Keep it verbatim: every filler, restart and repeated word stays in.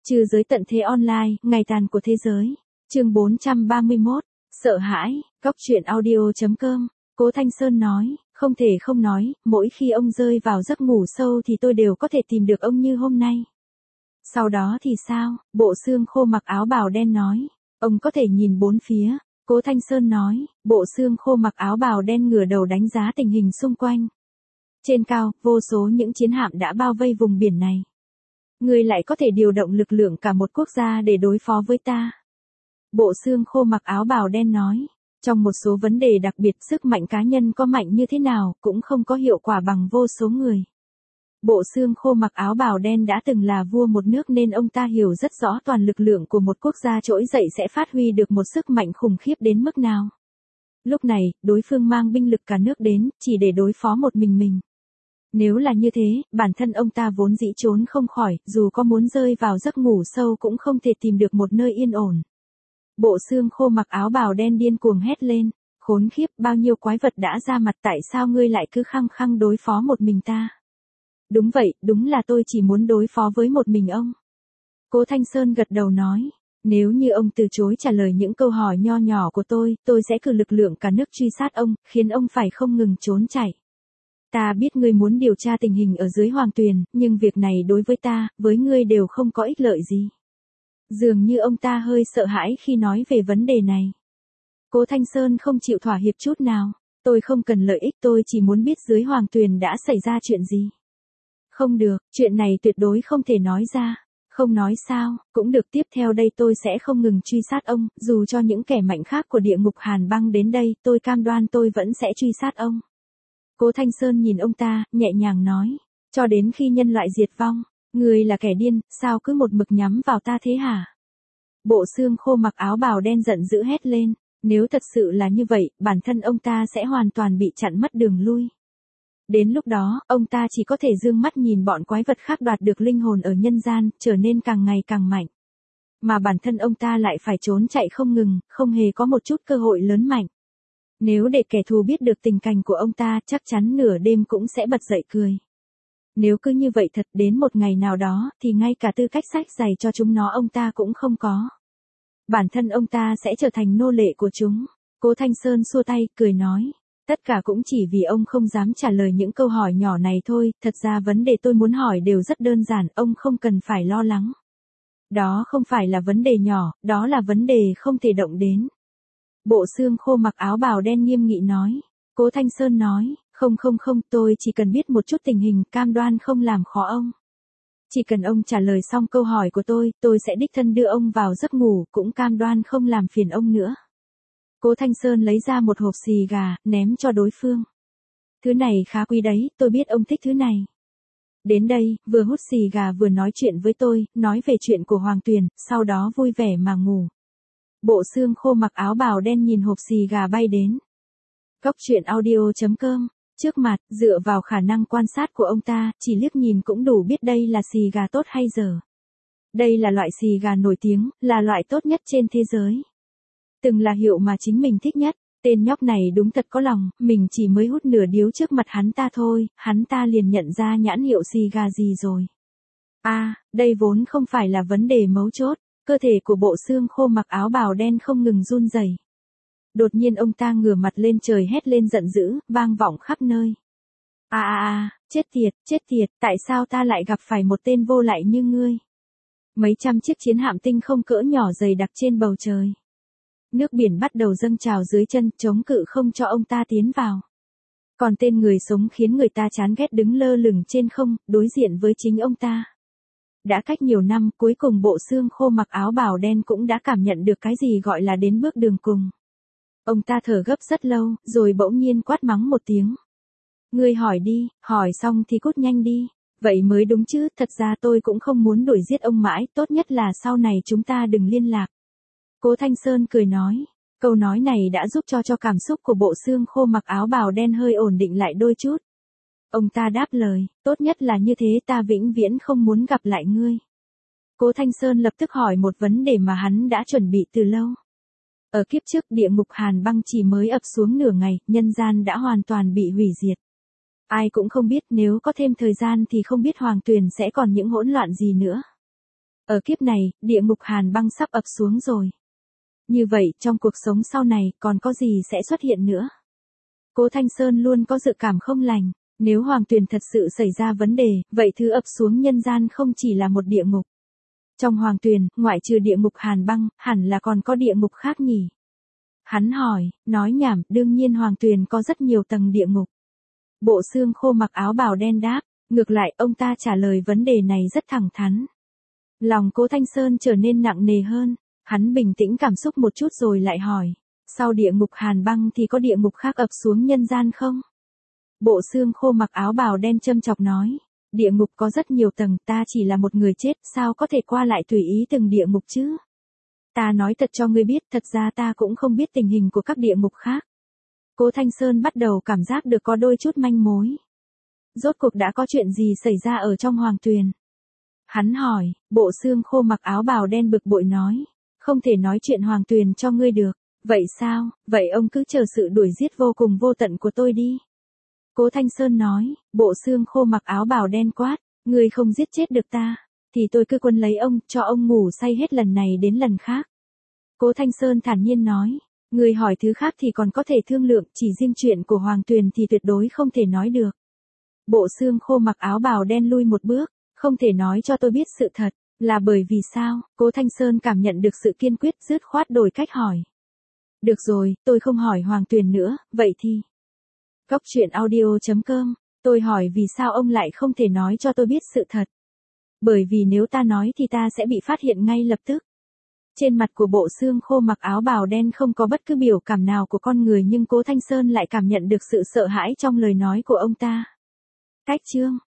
Trừ giới tận thế online, ngày tàn của thế giới. Chương bốn trăm ba mươi mốt, sợ hãi, góc truyện audio chấm com. Cố Thanh Sơn nói, không thể không nói, mỗi khi ông rơi vào giấc ngủ sâu thì tôi đều có thể tìm được ông như hôm nay. Sau đó thì sao? Bộ xương khô mặc áo bào đen nói, ông có thể nhìn bốn phía. Cố Thanh Sơn nói, bộ xương khô mặc áo bào đen ngửa đầu đánh giá tình hình xung quanh. Trên cao, vô số những chiến hạm đã bao vây vùng biển này. Ngươi lại có thể điều động lực lượng cả một quốc gia để đối phó với ta. Bộ xương khô mặc áo bào đen nói, trong một số vấn đề đặc biệt sức mạnh cá nhân có mạnh như thế nào cũng không có hiệu quả bằng vô số người. Bộ xương khô mặc áo bào đen đã từng là vua một nước nên ông ta hiểu rất rõ toàn lực lượng của một quốc gia trỗi dậy sẽ phát huy được một sức mạnh khủng khiếp đến mức nào. Lúc này, đối phương mang binh lực cả nước đến, chỉ để đối phó một mình mình. Nếu là như thế, bản thân ông ta vốn dĩ trốn không khỏi, dù có muốn rơi vào giấc ngủ sâu cũng không thể tìm được một nơi yên ổn. Bộ xương khô mặc áo bào đen điên cuồng hét lên, khốn khiếp, bao nhiêu quái vật đã ra mặt, tại sao ngươi lại cứ khăng khăng đối phó một mình ta? Đúng vậy, đúng là tôi chỉ muốn đối phó với một mình ông. Cố Thanh Sơn gật đầu nói, nếu như ông từ chối trả lời những câu hỏi nho nhỏ của tôi, tôi sẽ cử lực lượng cả nước truy sát ông, khiến ông phải không ngừng trốn chạy. Ta biết ngươi muốn điều tra tình hình ở dưới Hoàng Tuyền, nhưng việc này đối với ta, với ngươi đều không có ích lợi gì. Dường như ông ta hơi sợ hãi khi nói về vấn đề này. Cố Thanh Sơn không chịu thỏa hiệp chút nào, tôi không cần lợi ích, tôi chỉ muốn biết dưới Hoàng Tuyền đã xảy ra chuyện gì. Không được, chuyện này tuyệt đối không thể nói ra. Không nói sao, cũng được, tiếp theo đây tôi sẽ không ngừng truy sát ông, dù cho những kẻ mạnh khác của địa ngục Hàn Băng đến đây, tôi cam đoan tôi vẫn sẽ truy sát ông. Cố Thanh Sơn nhìn ông ta, nhẹ nhàng nói, cho đến khi nhân loại diệt vong, ngươi là kẻ điên, sao cứ một mực nhắm vào ta thế hả? Bộ xương khô mặc áo bào đen giận dữ hét lên, nếu thật sự là như vậy, bản thân ông ta sẽ hoàn toàn bị chặn mất đường lui. Đến lúc đó, ông ta chỉ có thể dương mắt nhìn bọn quái vật khác đoạt được linh hồn ở nhân gian, trở nên càng ngày càng mạnh. Mà bản thân ông ta lại phải trốn chạy không ngừng, không hề có một chút cơ hội lớn mạnh. Nếu để kẻ thù biết được tình cảnh của ông ta, chắc chắn nửa đêm cũng sẽ bật dậy cười. Nếu cứ như vậy thật, đến một ngày nào đó, thì ngay cả tư cách sách giày cho chúng nó ông ta cũng không có. Bản thân ông ta sẽ trở thành nô lệ của chúng. Cố Thanh Sơn xua tay, cười nói. Tất cả cũng chỉ vì ông không dám trả lời những câu hỏi nhỏ này thôi, thật ra vấn đề tôi muốn hỏi đều rất đơn giản, ông không cần phải lo lắng. Đó không phải là vấn đề nhỏ, đó là vấn đề không thể động đến. Bộ xương khô mặc áo bào đen nghiêm nghị nói. Cố Thanh Sơn nói, không không không, tôi chỉ cần biết một chút tình hình, cam đoan không làm khó ông. Chỉ cần ông trả lời xong câu hỏi của tôi, tôi sẽ đích thân đưa ông vào giấc ngủ, cũng cam đoan không làm phiền ông nữa. Cố Thanh Sơn lấy ra một hộp xì gà, ném cho đối phương. Thứ này khá quý đấy, tôi biết ông thích thứ này. Đến đây, vừa hút xì gà vừa nói chuyện với tôi, nói về chuyện của Hoàng Tuyền, sau đó vui vẻ mà ngủ. Bộ xương khô mặc áo bào đen nhìn hộp xì gà bay đến. Góc truyện audio chấm com. Trước mặt, dựa vào khả năng quan sát của ông ta, chỉ liếc nhìn cũng đủ biết đây là xì gà tốt hay dở. Đây là loại xì gà nổi tiếng, là loại tốt nhất trên thế giới. Từng là hiệu mà chính mình thích nhất. Tên nhóc này đúng thật có lòng, mình chỉ mới hút nửa điếu trước mặt hắn ta thôi, hắn ta liền nhận ra nhãn hiệu xì gà gì rồi. À, đây vốn không phải là vấn đề mấu chốt, cơ thể của bộ xương khô mặc áo bào đen không ngừng run rẩy. Đột nhiên ông ta ngửa mặt lên trời hét lên giận dữ, vang vọng khắp nơi. À à à, chết tiệt, chết tiệt, tại sao ta lại gặp phải một tên vô lại như ngươi? Mấy trăm chiếc chiến hạm tinh không cỡ nhỏ dày đặc trên bầu trời. Nước biển bắt đầu dâng trào dưới chân, chống cự không cho ông ta tiến vào. Còn tên người sống khiến người ta chán ghét đứng lơ lửng trên không, đối diện với chính ông ta. Đã cách nhiều năm, cuối cùng bộ xương khô mặc áo bào đen cũng đã cảm nhận được cái gì gọi là đến bước đường cùng. Ông ta thở gấp rất lâu, rồi bỗng nhiên quát mắng một tiếng. Ngươi hỏi đi, hỏi xong thì cút nhanh đi. Vậy mới đúng chứ, thật ra tôi cũng không muốn đuổi giết ông mãi, tốt nhất là sau này chúng ta đừng liên lạc. Cố Thanh Sơn cười nói, câu nói này đã giúp cho cho cảm xúc của bộ xương khô mặc áo bào đen hơi ổn định lại đôi chút. Ông ta đáp lời, tốt nhất là như thế, ta vĩnh viễn không muốn gặp lại ngươi. Cố Thanh Sơn lập tức hỏi một vấn đề mà hắn đã chuẩn bị từ lâu. Ở kiếp trước địa ngục Hàn Băng chỉ mới ập xuống nửa ngày, nhân gian đã hoàn toàn bị hủy diệt. Ai cũng không biết nếu có thêm thời gian thì không biết Hoàng Tuyền sẽ còn những hỗn loạn gì nữa. Ở kiếp này, địa ngục hàn băng sắp ập xuống rồi. Như vậy, trong cuộc sống sau này, còn có gì sẽ xuất hiện nữa? Cố Thanh Sơn luôn có dự cảm không lành. Nếu Hoàng Tuyền thật sự xảy ra vấn đề, vậy thứ ập xuống nhân gian không chỉ là một địa ngục. Trong Hoàng Tuyền, ngoại trừ địa ngục hàn băng, hẳn là còn có địa ngục khác nhỉ? Hắn hỏi, nói nhảm, đương nhiên Hoàng Tuyền có rất nhiều tầng địa ngục. Bộ xương khô mặc áo bào đen đáp, ngược lại ông ta trả lời vấn đề này rất thẳng thắn. Lòng Cố Thanh Sơn trở nên nặng nề hơn, hắn bình tĩnh cảm xúc một chút rồi lại hỏi, sau địa ngục hàn băng thì có địa ngục khác ập xuống nhân gian không? Bộ xương khô mặc áo bào đen châm chọc nói, địa ngục có rất nhiều tầng, ta chỉ là một người chết, sao có thể qua lại tùy ý từng địa ngục chứ? Ta nói thật cho ngươi biết, thật ra ta cũng không biết tình hình của các địa ngục khác. Cố Thanh Sơn bắt đầu cảm giác được có đôi chút manh mối. Rốt cuộc đã có chuyện gì xảy ra ở trong Hoàng Tuyền? Hắn hỏi, bộ xương khô mặc áo bào đen bực bội nói, không thể nói chuyện Hoàng Tuyền cho ngươi được. Vậy sao, vậy ông cứ chờ sự đuổi giết vô cùng vô tận của tôi đi. Cố Thanh Sơn nói, bộ xương khô mặc áo bào đen quát, ngươi không giết chết được ta, thì tôi cứ quân lấy ông, cho ông ngủ say hết lần này đến lần khác. Cố Thanh Sơn thản nhiên nói, ngươi hỏi thứ khác thì còn có thể thương lượng, chỉ riêng chuyện của Hoàng Tuyền thì tuyệt đối không thể nói được. Bộ xương khô mặc áo bào đen lui một bước, không thể nói cho tôi biết sự thật, là bởi vì sao? Cố Thanh Sơn cảm nhận được sự kiên quyết, dứt khoát đổi cách hỏi. Được rồi, tôi không hỏi Hoàng Tuyền nữa, vậy thì... Góc truyện audio chấm com, tôi hỏi vì sao ông lại không thể nói cho tôi biết sự thật. Bởi vì nếu ta nói thì ta sẽ bị phát hiện ngay lập tức. Trên mặt của bộ xương khô mặc áo bào đen không có bất cứ biểu cảm nào của con người nhưng Cố Thanh Sơn lại cảm nhận được sự sợ hãi trong lời nói của ông ta. Cách chương